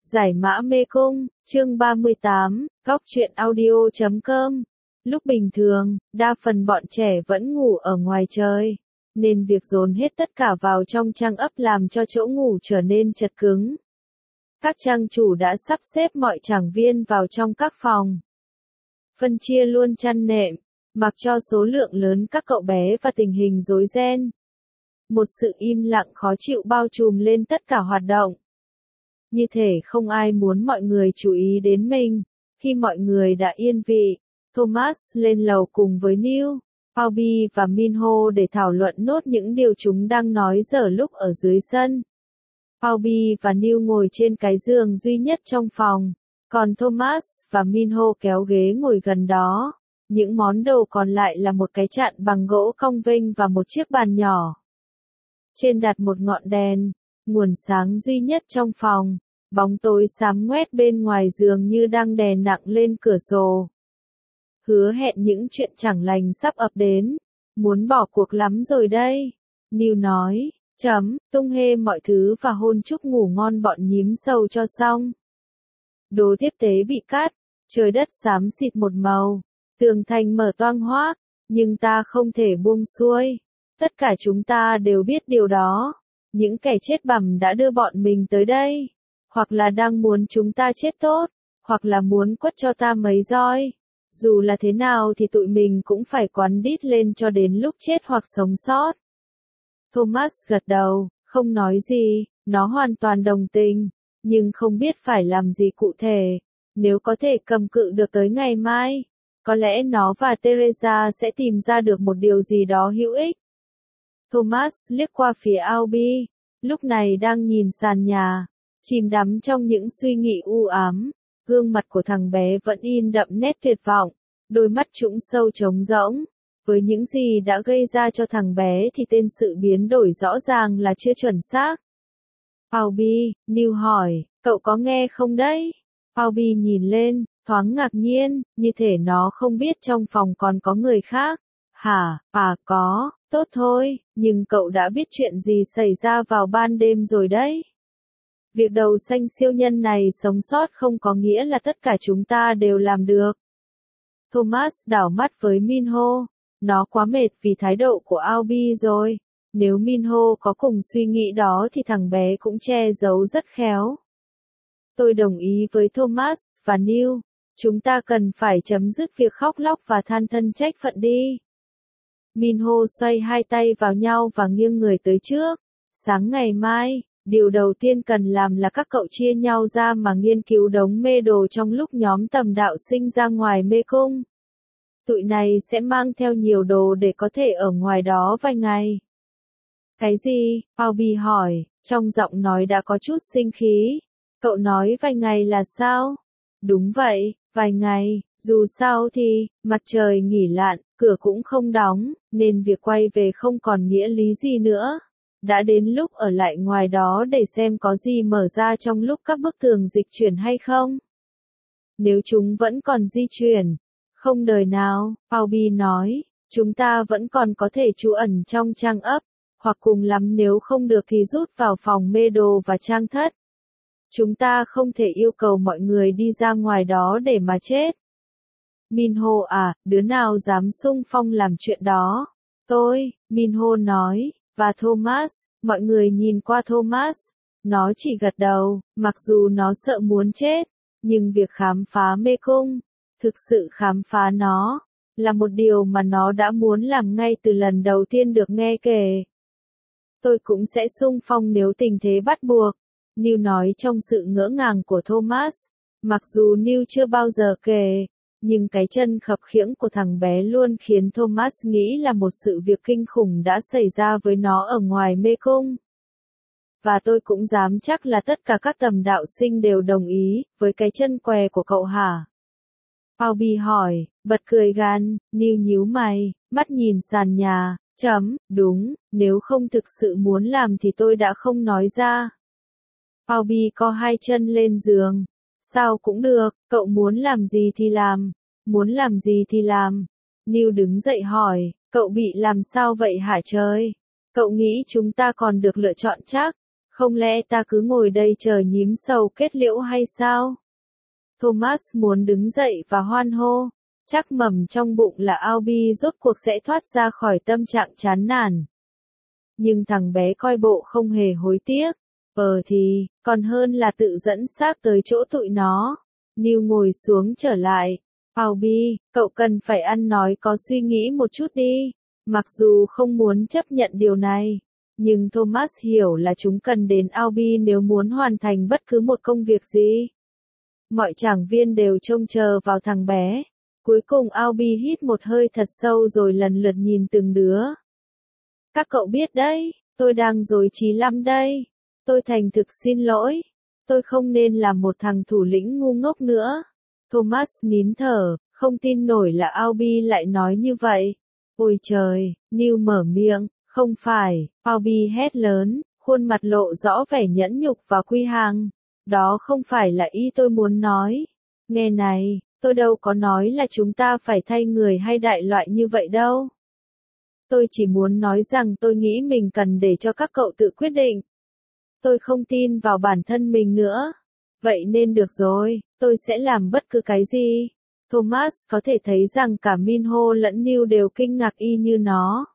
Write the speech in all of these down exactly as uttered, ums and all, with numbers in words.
Giải mã mê cung, chương ba mươi tám, góc truyện audio chấm com. Lúc bình thường, đa phần bọn trẻ vẫn ngủ ở ngoài trời, nên việc dồn hết tất cả vào trong trang ấp làm cho chỗ ngủ trở nên chật cứng. Các trang chủ đã sắp xếp mọi trảng viên vào trong các phòng, phân chia luôn chăn nệm, mặc cho số lượng lớn các cậu bé và tình hình rối ren. Một sự im lặng khó chịu bao trùm lên tất cả hoạt động. Như thể không ai muốn mọi người chú ý đến mình. Khi mọi người đã yên vị, Thomas lên lầu cùng với Neil, Albie và Minho để thảo luận nốt những điều chúng đang nói dở lúc ở dưới sân. Albie và Neil ngồi trên cái giường duy nhất trong phòng, còn Thomas và Minho kéo ghế ngồi gần đó. Những món đồ còn lại là một cái chạn bằng gỗ cong vênh và một chiếc bàn nhỏ. Trên đặt một ngọn đèn, nguồn sáng duy nhất trong phòng. Bóng tối xám ngoét bên ngoài giường như đang đè nặng lên cửa sổ. Hứa hẹn những chuyện chẳng lành sắp ập đến. Muốn bỏ cuộc lắm rồi đây. Neil nói, chấm, tung hê mọi thứ và hôn chúc ngủ ngon bọn nhím sầu cho xong. Đồ tiếp tế bị cắt, trời đất xám xịt một màu, tường thành mở toang hoác, nhưng ta không thể buông xuôi. Tất cả chúng ta đều biết điều đó. Những kẻ chết bẩm đã đưa bọn mình tới đây. Hoặc là đang muốn chúng ta chết tốt, hoặc là muốn quất cho ta mấy roi. Dù là thế nào thì tụi mình cũng phải quắn đít lên cho đến lúc chết hoặc sống sót. Thomas gật đầu, không nói gì, nó hoàn toàn đồng tình, nhưng không biết phải làm gì cụ thể. Nếu có thể cầm cự được tới ngày mai, có lẽ nó và Teresa sẽ tìm ra được một điều gì đó hữu ích. Thomas liếc qua phía Albie, lúc này đang nhìn sàn nhà, chìm đắm trong những suy nghĩ u ám. Gương mặt của thằng bé vẫn in đậm nét tuyệt vọng, đôi mắt trũng sâu trống rỗng. Với những gì đã gây ra cho thằng bé thì tên sự biến đổi rõ ràng là chưa chuẩn xác. Albie, Neil hỏi, cậu có nghe không đấy? Albie nhìn lên, thoáng ngạc nhiên, như thể nó không biết trong phòng còn có người khác. Hả, à có, tốt thôi, nhưng cậu đã biết chuyện gì xảy ra vào ban đêm rồi đấy. Việc đầu xanh siêu nhân này sống sót không có nghĩa là tất cả chúng ta đều làm được. Thomas đảo mắt với Minho, nó quá mệt vì thái độ của Albie rồi. Nếu Minho có cùng suy nghĩ đó thì thằng bé cũng che giấu rất khéo. Tôi đồng ý với Thomas và Neil, chúng ta cần phải chấm dứt việc khóc lóc và than thân trách phận đi. Minho xoay hai tay vào nhau và nghiêng người tới trước. Sáng ngày mai, điều đầu tiên cần làm là các cậu chia nhau ra mà nghiên cứu đống mê đồ trong lúc nhóm tầm đạo sinh ra ngoài mê cung. Tụi này sẽ mang theo nhiều đồ để có thể ở ngoài đó vài ngày. Cái gì? Albie hỏi, trong giọng nói đã có chút sinh khí. Cậu nói vài ngày là sao? Đúng vậy, vài ngày, dù sao thì, mặt trời nghỉ lặn, cửa cũng không đóng, nên việc quay về không còn nghĩa lý gì nữa. Đã đến lúc ở lại ngoài đó để xem có gì mở ra trong lúc các bức tường dịch chuyển hay không. Nếu chúng vẫn còn di chuyển, không đời nào, Albie nói, chúng ta vẫn còn có thể trú ẩn trong trang ấp, hoặc cùng lắm nếu không được thì rút vào phòng mê đồ và trang thất. Chúng ta không thể yêu cầu mọi người đi ra ngoài đó để mà chết. Minho à, đứa nào dám xung phong làm chuyện đó? Tôi, Minho nói. Và Thomas, mọi người nhìn qua Thomas, nó chỉ gật đầu, mặc dù nó sợ muốn chết, nhưng việc khám phá mê cung, thực sự khám phá nó, là một điều mà nó đã muốn làm ngay từ lần đầu tiên được nghe kể. Tôi cũng sẽ xung phong nếu tình thế bắt buộc, Neil nói trong sự ngỡ ngàng của Thomas, mặc dù Neil chưa bao giờ kể. Nhưng cái chân khập khiễng của thằng bé luôn khiến Thomas nghĩ là một sự việc kinh khủng đã xảy ra với nó ở ngoài mê cung. Và tôi cũng dám chắc là tất cả các tầm đạo sinh đều đồng ý với cái chân què của cậu hả? Albie hỏi, bật cười gan, Neil nhíu mày, mắt nhìn sàn nhà, chấm, đúng, nếu không thực sự muốn làm thì tôi đã không nói ra. Albie co hai chân lên giường. Sao cũng được, cậu muốn làm gì thì làm, muốn làm gì thì làm. Neil đứng dậy hỏi, cậu bị làm sao vậy hả trời? Cậu nghĩ chúng ta còn được lựa chọn chắc? Không lẽ ta cứ ngồi đây chờ nhím sầu kết liễu hay sao? Thomas muốn đứng dậy và hoan hô. Chắc mầm trong bụng là Albie rốt cuộc sẽ thoát ra khỏi tâm trạng chán nản. Nhưng thằng bé coi bộ không hề hối tiếc. Ờ thì, còn hơn là tự dẫn xác tới chỗ tụi nó. Neil ngồi xuống trở lại. Albie, cậu cần phải ăn nói có suy nghĩ một chút đi. Mặc dù không muốn chấp nhận điều này. Nhưng Thomas hiểu là chúng cần đến Albie nếu muốn hoàn thành bất cứ một công việc gì. Mọi giảng viên đều trông chờ vào thằng bé. Cuối cùng Albie hít một hơi thật sâu rồi lần lượt nhìn từng đứa. Các cậu biết đấy, tôi đang rối trí lắm đây. Tôi thành thực xin lỗi. Tôi không nên là một thằng thủ lĩnh ngu ngốc nữa. Thomas nín thở, không tin nổi là Albie lại nói như vậy. Ôi trời, Neil mở miệng, không phải, Albie hét lớn, khuôn mặt lộ rõ vẻ nhẫn nhục và quy hàng. Đó không phải là ý tôi muốn nói. Nghe này, tôi đâu có nói là chúng ta phải thay người hay đại loại như vậy đâu. Tôi chỉ muốn nói rằng tôi nghĩ mình cần để cho các cậu tự quyết định. Tôi không tin vào bản thân mình nữa. Vậy nên được rồi, tôi sẽ làm bất cứ cái gì. Thomas có thể thấy rằng cả Minho lẫn Neil đều kinh ngạc y như nó.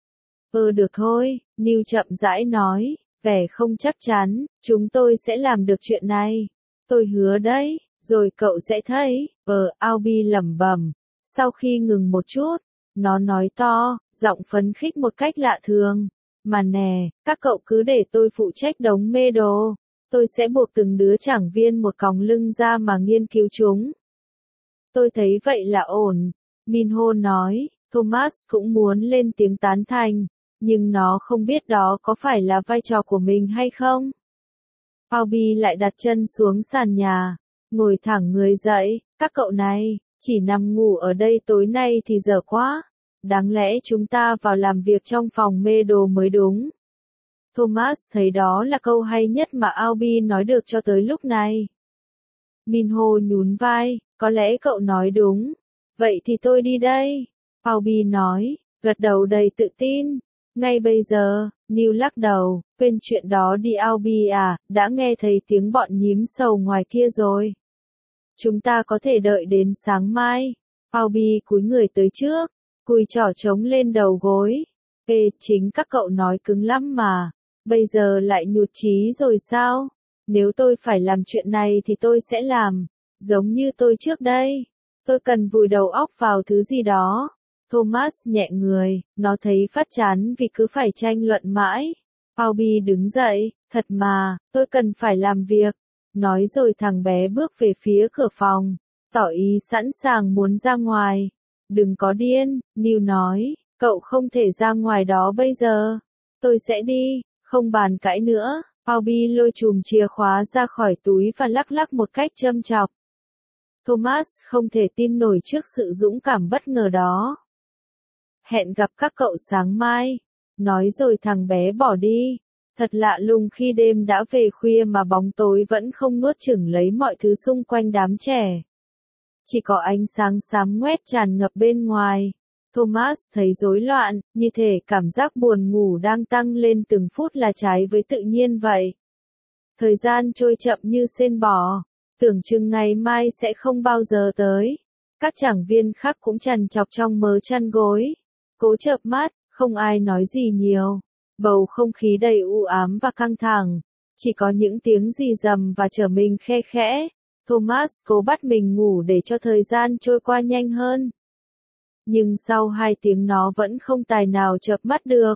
Ừ được thôi, Neil chậm rãi nói, vẻ không chắc chắn, chúng tôi sẽ làm được chuyện này. Tôi hứa đấy, rồi cậu sẽ thấy. Ờ, Albie lẩm bẩm. Sau khi ngừng một chút, nó nói to, giọng phấn khích một cách lạ thường. Mà nè, các cậu cứ để tôi phụ trách đống mê đồ. Tôi sẽ buộc từng đứa giảng viên một còng lưng ra mà nghiên cứu chúng. Tôi thấy vậy là ổn. Minho nói, Thomas cũng muốn lên tiếng tán thành, nhưng nó không biết đó có phải là vai trò của mình hay không. Albie lại đặt chân xuống sàn nhà, ngồi thẳng người dậy, các cậu này, chỉ nằm ngủ ở đây tối nay thì dở quá. Đáng lẽ chúng ta vào làm việc trong phòng mê đồ mới đúng. Thomas thấy đó là câu hay nhất mà Albie nói được cho tới lúc này. Minho nhún vai, có lẽ cậu nói đúng. Vậy thì tôi đi đây. Albie nói, gật đầu đầy tự tin. Ngay bây giờ, Neil lắc đầu, quên chuyện đó đi Albie à, đã nghe thấy tiếng bọn nhím sầu ngoài kia rồi. Chúng ta có thể đợi đến sáng mai. Albie cúi người tới trước, cùi trỏ trống lên đầu gối. Ê, chính các cậu nói cứng lắm mà. Bây giờ lại nhụt chí rồi sao? Nếu tôi phải làm chuyện này thì tôi sẽ làm. Giống như tôi trước đây. Tôi cần vùi đầu óc vào thứ gì đó. Thomas nhẹ người, nó thấy phát chán vì cứ phải tranh luận mãi. Albie đứng dậy, thật mà, tôi cần phải làm việc. Nói rồi thằng bé bước về phía cửa phòng, tỏ ý sẵn sàng muốn ra ngoài. Đừng có điên, Neil nói, cậu không thể ra ngoài đó bây giờ. Tôi sẽ đi, không bàn cãi nữa. Albie lôi chùm chìa khóa ra khỏi túi và lắc lắc một cách châm chọc. Thomas không thể tin nổi trước sự dũng cảm bất ngờ đó. Hẹn gặp các cậu sáng mai. Nói rồi thằng bé bỏ đi. Thật lạ lùng khi đêm đã về khuya mà bóng tối vẫn không nuốt chửng lấy mọi thứ xung quanh đám trẻ. Chỉ có ánh sáng xám ngoét tràn ngập bên ngoài. Thomas thấy rối loạn, như thể cảm giác buồn ngủ đang tăng lên từng phút là trái với tự nhiên vậy. Thời gian trôi chậm như sên bò, tưởng chừng ngày mai sẽ không bao giờ tới. Các giảng viên khác cũng trằn trọc trong mớ chăn gối. Cố chợp mắt, không ai nói gì nhiều. Bầu không khí đầy u ám và căng thẳng. Chỉ có những tiếng rì rầm và trở mình khe khẽ. Thomas cố bắt mình ngủ để cho thời gian trôi qua nhanh hơn. Nhưng sau hai tiếng nó vẫn không tài nào chợp mắt được.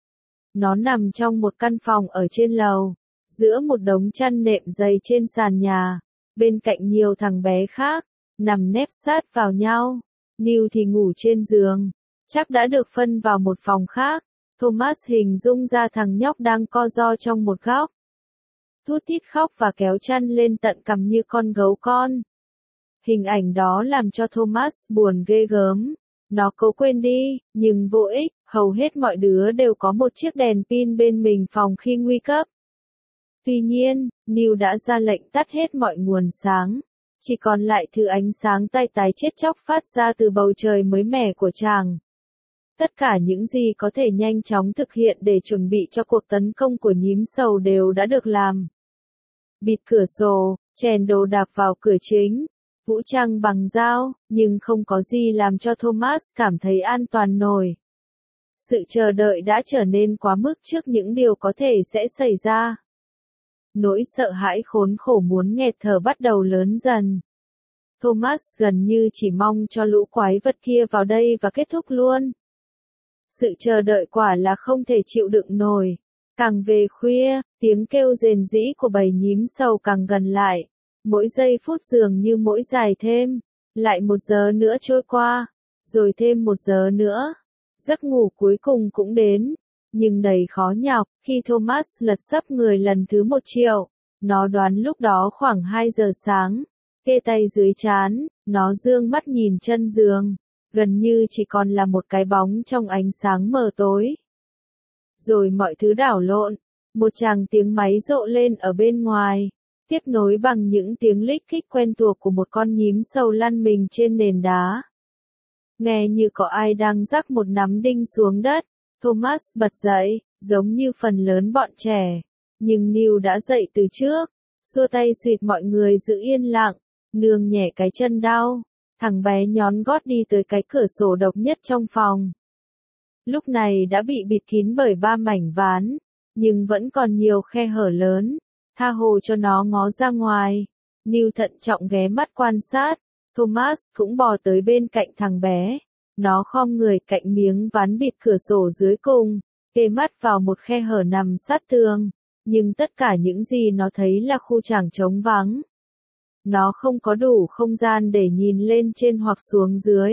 Nó nằm trong một căn phòng ở trên lầu, giữa một đống chăn nệm dày trên sàn nhà, bên cạnh nhiều thằng bé khác, nằm nép sát vào nhau. Neil thì ngủ trên giường, chắc đã được phân vào một phòng khác. Thomas hình dung ra thằng nhóc đang co ro trong một góc. Thút thít khóc và kéo chăn lên tận cằm như con gấu con. Hình ảnh đó làm cho Thomas buồn ghê gớm. Nó cố quên đi, nhưng vô ích, hầu hết mọi đứa đều có một chiếc đèn pin bên mình phòng khi nguy cấp. Tuy nhiên, Neil đã ra lệnh tắt hết mọi nguồn sáng. Chỉ còn lại thứ ánh sáng tai tái chết chóc phát ra từ bầu trời mới mẻ của chàng. Tất cả những gì có thể nhanh chóng thực hiện để chuẩn bị cho cuộc tấn công của nhím sầu đều đã được làm. Bịt cửa sổ, chèn đồ đạc vào cửa chính, vũ trang bằng dao, nhưng không có gì làm cho Thomas cảm thấy an toàn nổi. Sự chờ đợi đã trở nên quá mức trước những điều có thể sẽ xảy ra. Nỗi sợ hãi khốn khổ muốn nghẹt thở bắt đầu lớn dần. Thomas gần như chỉ mong cho lũ quái vật kia vào đây và kết thúc luôn. Sự chờ đợi quả là không thể chịu đựng nổi. Càng về khuya, tiếng kêu rền rĩ của bầy nhím sầu càng gần lại. Mỗi giây phút dường như mỗi dài thêm. Lại một giờ nữa trôi qua. Rồi thêm một giờ nữa. Giấc ngủ cuối cùng cũng đến. Nhưng đầy khó nhọc, khi Thomas lật sấp người lần thứ một triệu. Nó đoán lúc đó khoảng hai giờ sáng. Kê tay dưới trán, nó dương mắt nhìn chân giường. Gần như chỉ còn là một cái bóng trong ánh sáng mờ tối. Rồi mọi thứ đảo lộn. Một tràng tiếng máy rộ lên ở bên ngoài. Tiếp nối bằng những tiếng lích kích quen thuộc của một con nhím sầu lăn mình trên nền đá. Nghe như có ai đang rắc một nắm đinh xuống đất. Thomas bật dậy, giống như phần lớn bọn trẻ. Nhưng Neil đã dậy từ trước. Xua tay xuyệt mọi người giữ yên lặng. Nương nhẹ cái chân đau. Thằng bé nhón gót đi tới cái cửa sổ độc nhất trong phòng. Lúc này đã bị bịt kín bởi ba mảnh ván. Nhưng vẫn còn nhiều khe hở lớn. Tha hồ cho nó ngó ra ngoài. Neil thận trọng ghé mắt quan sát. Thomas cũng bò tới bên cạnh thằng bé. Nó khom người cạnh miếng ván bịt cửa sổ dưới cùng. Kê mắt vào một khe hở nằm sát tường. Nhưng tất cả những gì nó thấy là khu tràng trống vắng. Nó không có đủ không gian để nhìn lên trên hoặc xuống dưới.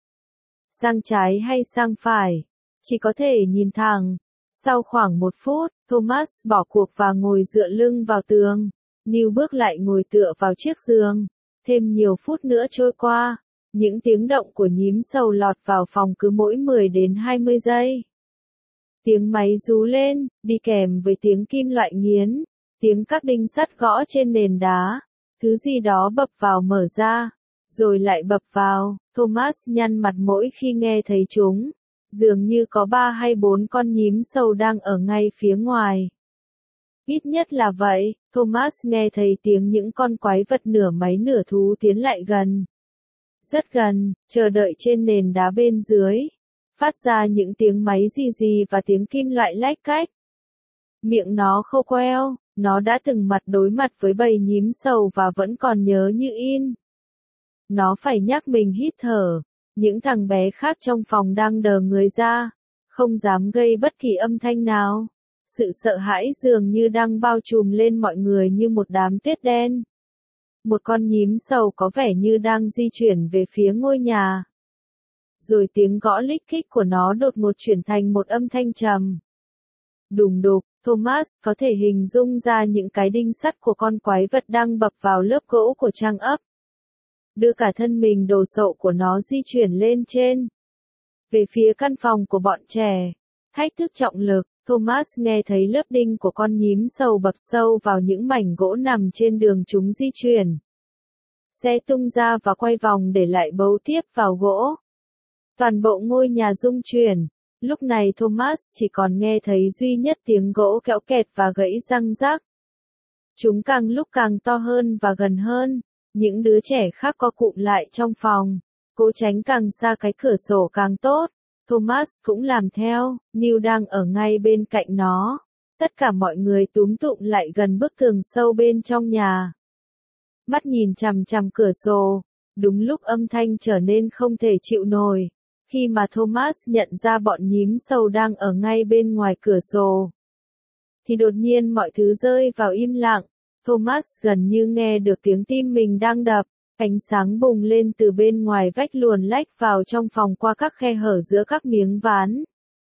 Sang trái hay sang phải. Chỉ có thể nhìn thẳng. Sau khoảng một phút, Thomas bỏ cuộc và ngồi dựa lưng vào tường. Neil bước lại ngồi tựa vào chiếc giường. Thêm nhiều phút nữa trôi qua. Những tiếng động của nhím sầu lọt vào phòng cứ mỗi mười đến hai mươi giây. Tiếng máy rú lên, đi kèm với tiếng kim loại nghiến. Tiếng các đinh sắt gõ trên nền đá. Thứ gì đó bập vào mở ra. Rồi lại bập vào. Thomas nhăn mặt mỗi khi nghe thấy chúng. Dường như có ba hay bốn con nhím sầu đang ở ngay phía ngoài. Ít nhất là vậy, Thomas nghe thấy tiếng những con quái vật nửa máy nửa thú tiến lại gần. Rất gần, chờ đợi trên nền đá bên dưới. Phát ra những tiếng máy rì rì và tiếng kim loại lách cách. Miệng nó khô queo, nó đã từng mặt đối mặt với bầy nhím sầu và vẫn còn nhớ như in. Nó phải nhắc mình hít thở. Những thằng bé khác trong phòng đang đờ người ra, không dám gây bất kỳ âm thanh nào. Sự sợ hãi dường như đang bao trùm lên mọi người như một đám tuyết đen. Một con nhím sầu có vẻ như đang di chuyển về phía ngôi nhà. Rồi tiếng gõ lích kích của nó đột ngột chuyển thành một âm thanh trầm. Đùng đục, Thomas có thể hình dung ra những cái đinh sắt của con quái vật đang bập vào lớp gỗ của trang ấp. Đưa cả thân mình đồ sộ của nó di chuyển lên trên. Về phía căn phòng của bọn trẻ. Thách thức trọng lực, Thomas nghe thấy lớp đinh của con nhím sầu bập sâu vào những mảnh gỗ nằm trên đường chúng di chuyển. Xe tung ra và quay vòng để lại bấu tiếp vào gỗ. Toàn bộ ngôi nhà rung chuyển. Lúc này Thomas chỉ còn nghe thấy duy nhất tiếng gỗ kéo kẹt và gãy răng rắc. Chúng càng lúc càng to hơn và gần hơn. Những đứa trẻ khác co cụm lại trong phòng. Cố tránh càng xa cái cửa sổ càng tốt. Thomas cũng làm theo. Neil đang ở ngay bên cạnh nó. Tất cả mọi người túm tụm lại gần bức tường sâu bên trong nhà. Mắt nhìn chằm chằm cửa sổ. Đúng lúc âm thanh trở nên không thể chịu nổi. Khi mà Thomas nhận ra bọn nhím sầu đang ở ngay bên ngoài cửa sổ. Thì đột nhiên mọi thứ rơi vào im lặng. Thomas gần như nghe được tiếng tim mình đang đập. Ánh sáng bùng lên từ bên ngoài vách luồn lách vào trong phòng qua các khe hở giữa các miếng ván.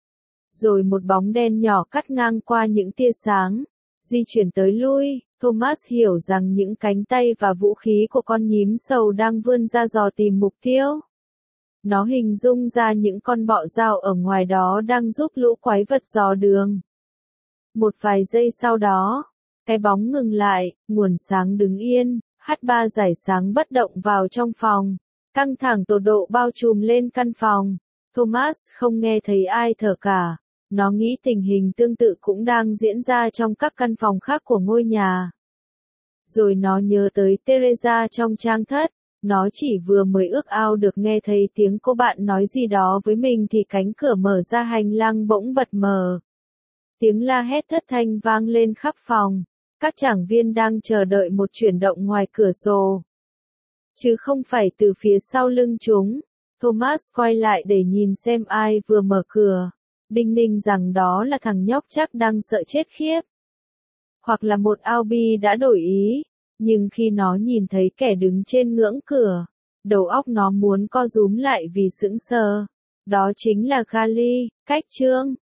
Rồi một bóng đen nhỏ cắt ngang qua những tia sáng. Di chuyển tới lui, Thomas hiểu rằng những cánh tay và vũ khí của con nhím sầu đang vươn ra dò tìm mục tiêu. Nó hình dung ra những con bọ dao ở ngoài đó đang giúp lũ quái vật dò đường. Một vài giây sau đó, cái bóng ngừng lại, nguồn sáng đứng yên, hát ba giải sáng bất động vào trong phòng. Căng thẳng tột độ bao trùm lên căn phòng. Thomas không nghe thấy ai thở cả. Nó nghĩ tình hình tương tự cũng đang diễn ra trong các căn phòng khác của ngôi nhà. Rồi nó nhớ tới Teresa trong trang thất. Nó chỉ vừa mới ước ao được nghe thấy tiếng cô bạn nói gì đó với mình thì cánh cửa mở ra, hành lang bỗng bật mở. Tiếng la hét thất thanh vang lên khắp phòng. Các giảng viên đang chờ đợi một chuyển động ngoài cửa sổ. Chứ không phải từ phía sau lưng chúng. Thomas quay lại để nhìn xem ai vừa mở cửa. Đinh ninh rằng đó là thằng nhóc chắc đang sợ chết khiếp. Hoặc là một Albie đã đổi ý. Nhưng khi nó nhìn thấy kẻ đứng trên ngưỡng cửa, đầu óc nó muốn co rúm lại vì sững sờ. Đó chính là Gali, cách chương.